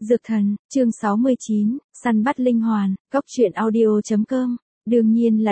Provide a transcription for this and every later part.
Dược thần, chương 69, săn bắt linh hoàn, góc truyện audio.com. Đương nhiên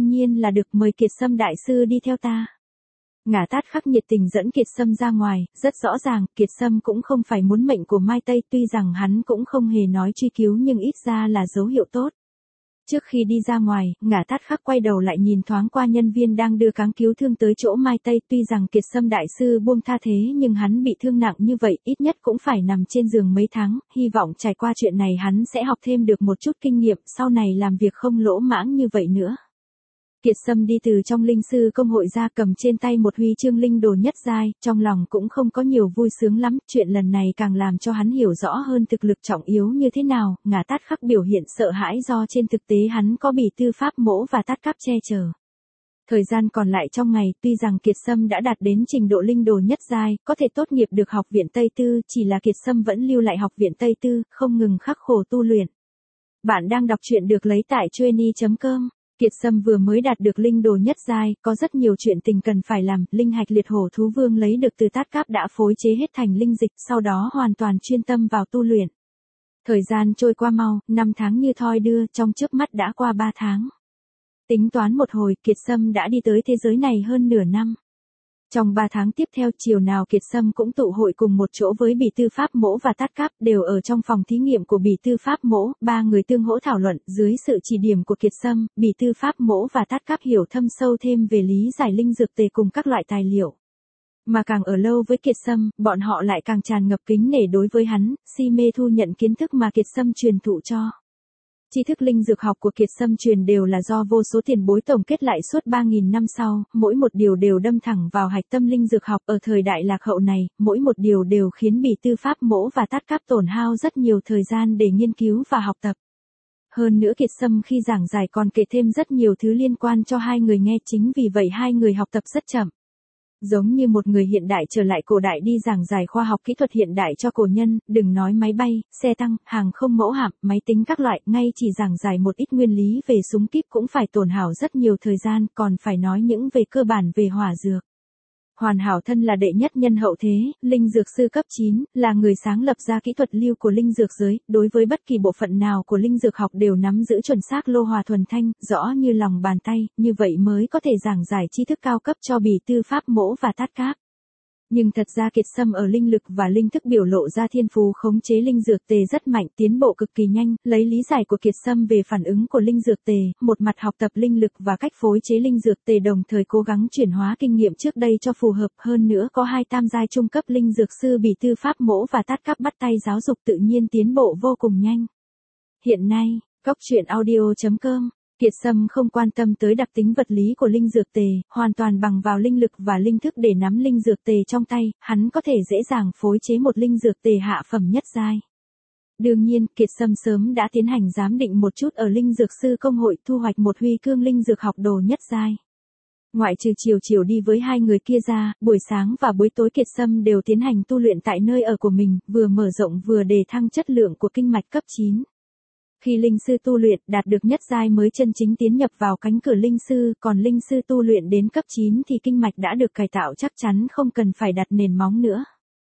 là được, mời Kiệt Sâm đại sư đi theo ta. Ngả Tát Khắc nhiệt tình dẫn Kiệt Sâm ra ngoài, rất rõ ràng, Kiệt Sâm cũng không phải muốn mệnh của Mai Tây, tuy rằng hắn cũng không hề nói truy cứu nhưng ít ra là dấu hiệu tốt. Trước khi đi ra ngoài, Ngả Tát Khắc quay đầu lại nhìn thoáng qua nhân viên đang đưa cáng cứu thương tới chỗ Mai Tây, tuy rằng Kiệt Sâm đại sư buông tha thế nhưng hắn bị thương nặng như vậy, ít nhất cũng phải nằm trên giường mấy tháng, hy vọng trải qua chuyện này hắn sẽ học thêm được một chút kinh nghiệm, sau này làm việc không lỗ mãng như vậy nữa. Kiệt Sâm đi từ trong linh sư công hội ra, cầm trên tay một huy chương linh đồ nhất giai, trong lòng cũng không có nhiều vui sướng lắm, chuyện lần này càng làm cho hắn hiểu rõ hơn thực lực trọng yếu như thế nào. Ngả Tát Khắc biểu hiện sợ hãi do trên thực tế hắn có bỉ tư pháp mỗ và tát cáp che chở. Thời gian còn lại trong ngày, tuy rằng Kiệt Sâm đã đạt đến trình độ linh đồ nhất giai, có thể tốt nghiệp được học viện Tây Tư, chỉ là Kiệt Sâm vẫn lưu lại học viện Tây Tư, không ngừng khắc khổ tu luyện. Bạn đang đọc truyện được lấy tại Chueny.com. Kiệt Sâm vừa mới đạt được linh đồ nhất giai, có rất nhiều chuyện tình cần phải làm, linh hạch liệt hổ thú vương lấy được từ tát cáp đã phối chế hết thành linh dịch, sau đó hoàn toàn chuyên tâm vào tu luyện. Thời gian trôi qua mau, 5 tháng như thoi đưa, trong chớp mắt đã qua 3 tháng. Tính toán một hồi, Kiệt Sâm đã đi tới thế giới này hơn nửa năm. Trong 3 tháng tiếp theo, chiều nào Kiệt Sâm cũng tụ hội cùng một chỗ với bỉ tư pháp mỗ và tát cáp, đều ở trong phòng thí nghiệm của bỉ tư pháp mỗ, ba người tương hỗ thảo luận, dưới sự chỉ điểm của Kiệt Sâm, bỉ tư pháp mỗ và tát cáp hiểu thâm sâu thêm về lý giải linh dược tề cùng các loại tài liệu. Mà càng ở lâu với Kiệt Sâm, bọn họ lại càng tràn ngập kính nể đối với hắn, si mê thu nhận kiến thức mà Kiệt Sâm truyền thụ cho. Tri thức linh dược học của Kiệt Sâm truyền đều là do vô số tiền bối tổng kết lại suốt 3.000 năm sau, mỗi một điều đều đâm thẳng vào hạch tâm linh dược học. Ở thời đại lạc hậu này, mỗi một điều đều khiến bỉ tư pháp mỗ và tát cáp tổn hao rất nhiều thời gian để nghiên cứu và học tập. Hơn nữa Kiệt Sâm khi giảng giải còn kể thêm rất nhiều thứ liên quan cho hai người nghe, chính vì vậy hai người học tập rất chậm. Giống như một người hiện đại trở lại cổ đại đi giảng giải khoa học kỹ thuật hiện đại cho cổ nhân, đừng nói máy bay, xe tăng, hàng không mẫu hạm, máy tính các loại, ngay chỉ giảng giải một ít nguyên lý về súng kíp cũng phải tổn hao rất nhiều thời gian, còn phải nói những về cơ bản về hỏa dược. Hoàn Hảo Thân là đệ nhất nhân hậu thế, linh dược sư cấp 9, là người sáng lập ra kỹ thuật lưu của linh dược giới, đối với bất kỳ bộ phận nào của linh dược học đều nắm giữ chuẩn xác lô hòa thuần thanh, rõ như lòng bàn tay, như vậy mới có thể giảng giải tri thức cao cấp cho bỉ tư pháp mỗ và tát cáp. Nhưng thật ra Kiệt Sâm ở linh lực và linh thức biểu lộ ra thiên phú khống chế linh dược tề rất mạnh, tiến bộ cực kỳ nhanh, lấy lý giải của Kiệt Sâm về phản ứng của linh dược tề, một mặt học tập linh lực và cách phối chế linh dược tề, đồng thời cố gắng chuyển hóa kinh nghiệm trước đây cho phù hợp, hơn nữa có 2 tam giai trung cấp linh dược sư bỉ tư pháp mỗ và tát cáp bắt tay giáo dục, tự nhiên tiến bộ vô cùng nhanh. Hiện nay, góc truyện audio.com. Kiệt Sâm không quan tâm tới đặc tính vật lý của linh dược tề, hoàn toàn bằng vào linh lực và linh thức để nắm linh dược tề trong tay, hắn có thể dễ dàng phối chế một linh dược tề hạ phẩm nhất giai. Đương nhiên, Kiệt Sâm sớm đã tiến hành giám định một chút ở linh dược sư công hội, thu hoạch một huy cương linh dược học đồ nhất giai. Ngoại trừ chiều đi với hai người kia ra, buổi sáng và buổi tối Kiệt Sâm đều tiến hành tu luyện tại nơi ở của mình, vừa mở rộng vừa đề thăng chất lượng của kinh mạch cấp 9. Khi linh sư tu luyện đạt được nhất giai mới chân chính tiến nhập vào cánh cửa linh sư, còn linh sư tu luyện đến cấp 9 thì kinh mạch đã được cải tạo chắc chắn không cần phải đặt nền móng nữa.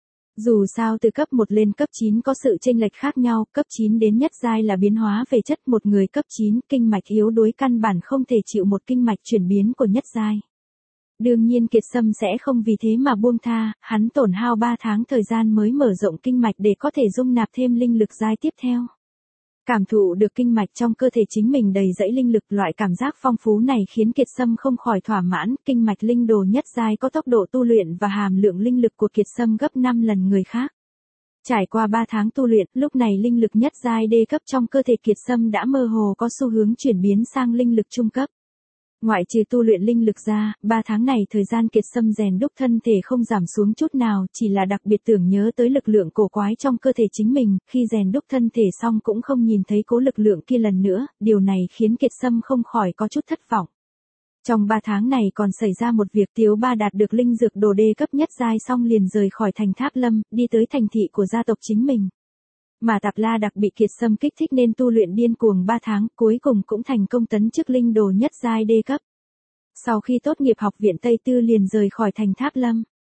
Dù sao từ cấp 1 lên cấp 9 có sự chênh lệch khác nhau, cấp 9 đến nhất giai là biến hóa về chất, một người cấp 9 kinh mạch yếu đuối căn bản không thể chịu một kinh mạch chuyển biến của nhất giai. Đương nhiên Kiệt Sâm sẽ không vì thế mà buông tha, hắn tổn hao 3 tháng thời gian mới mở rộng kinh mạch để có thể dung nạp thêm linh lực giai tiếp theo. Cảm thụ được kinh mạch trong cơ thể chính mình đầy dẫy linh lực, loại cảm giác phong phú này khiến Kiệt Sâm không khỏi thỏa mãn, kinh mạch linh đồ nhất giai có tốc độ tu luyện và hàm lượng linh lực của Kiệt Sâm gấp 5 lần người khác. Trải qua 3 tháng tu luyện, lúc này linh lực nhất giai đê cấp trong cơ thể Kiệt Sâm đã mơ hồ có xu hướng chuyển biến sang linh lực trung cấp. Ngoại trừ tu luyện linh lực ra, 3 tháng này thời gian Kiệt Sâm rèn đúc thân thể không giảm xuống chút nào, chỉ là đặc biệt tưởng nhớ tới lực lượng cổ quái trong cơ thể chính mình, khi rèn đúc thân thể xong cũng không nhìn thấy cố lực lượng kia lần nữa, điều này khiến Kiệt Sâm không khỏi có chút thất vọng. Trong 3 tháng này còn xảy ra một việc, Tiếu Ba đạt được linh dược đồ đê cấp nhất giai xong liền rời khỏi thành Tháp Lâm, đi tới thành thị của gia tộc chính mình. Mà Tạp La Đặc bị Kiệt Sâm kích thích nên tu luyện điên cuồng 3 tháng, cuối cùng cũng thành công tấn chức linh đồ nhất giai đê cấp. Sau khi tốt nghiệp học viện Tây Tư liền rời khỏi thành Tháp Lâm.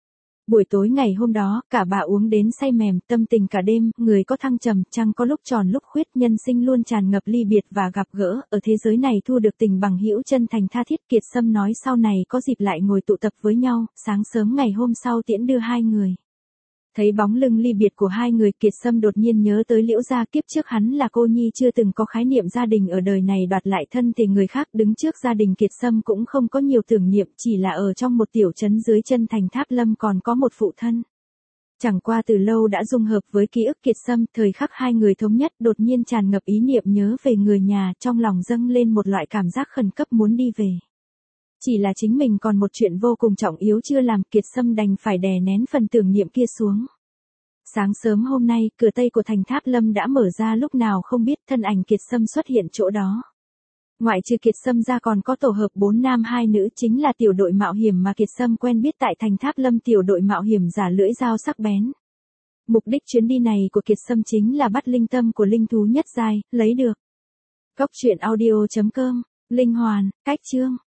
Buổi tối ngày hôm đó, cả bà uống đến say mềm, tâm tình cả đêm, người có thăng trầm, trăng có lúc tròn lúc khuyết, nhân sinh luôn tràn ngập ly biệt và gặp gỡ, ở thế giới này thu được tình bằng hữu chân thành tha thiết. Kiệt Sâm nói sau này có dịp lại ngồi tụ tập với nhau, sáng sớm ngày hôm sau tiễn đưa hai người. Thấy bóng lưng ly biệt của hai người, Kiệt Sâm đột nhiên nhớ tới Liễu gia. Kiếp trước hắn là cô nhi chưa từng có khái niệm gia đình, ở đời này đoạt lại thân thể người khác, đứng trước gia đình Kiệt Sâm cũng không có nhiều tưởng niệm, chỉ là ở trong một tiểu trấn dưới chân thành Tháp Lâm còn có một phụ thân. Chẳng qua từ lâu đã dung hợp với ký ức Kiệt Sâm, thời khắc hai người thống nhất đột nhiên tràn ngập ý niệm nhớ về người nhà, trong lòng dâng lên một loại cảm giác khẩn cấp muốn đi về. Chỉ là chính mình còn một chuyện vô cùng trọng yếu chưa làm, Kiệt Sâm đành phải đè nén phần tưởng niệm kia xuống. Sáng sớm hôm nay, cửa tây của thành Tháp Lâm đã mở ra, lúc nào không biết thân ảnh Kiệt Sâm xuất hiện chỗ đó. Ngoại trừ Kiệt Sâm ra còn có tổ hợp 4 nam 2 nữ, chính là tiểu đội mạo hiểm mà Kiệt Sâm quen biết tại thành Tháp Lâm, tiểu đội mạo hiểm giả lưỡi dao sắc bén. Mục đích chuyến đi này của Kiệt Sâm chính là bắt linh tâm của linh thú nhất giai, lấy được. Cốc truyện audio.com, Linh Hoàn, Cách Chương.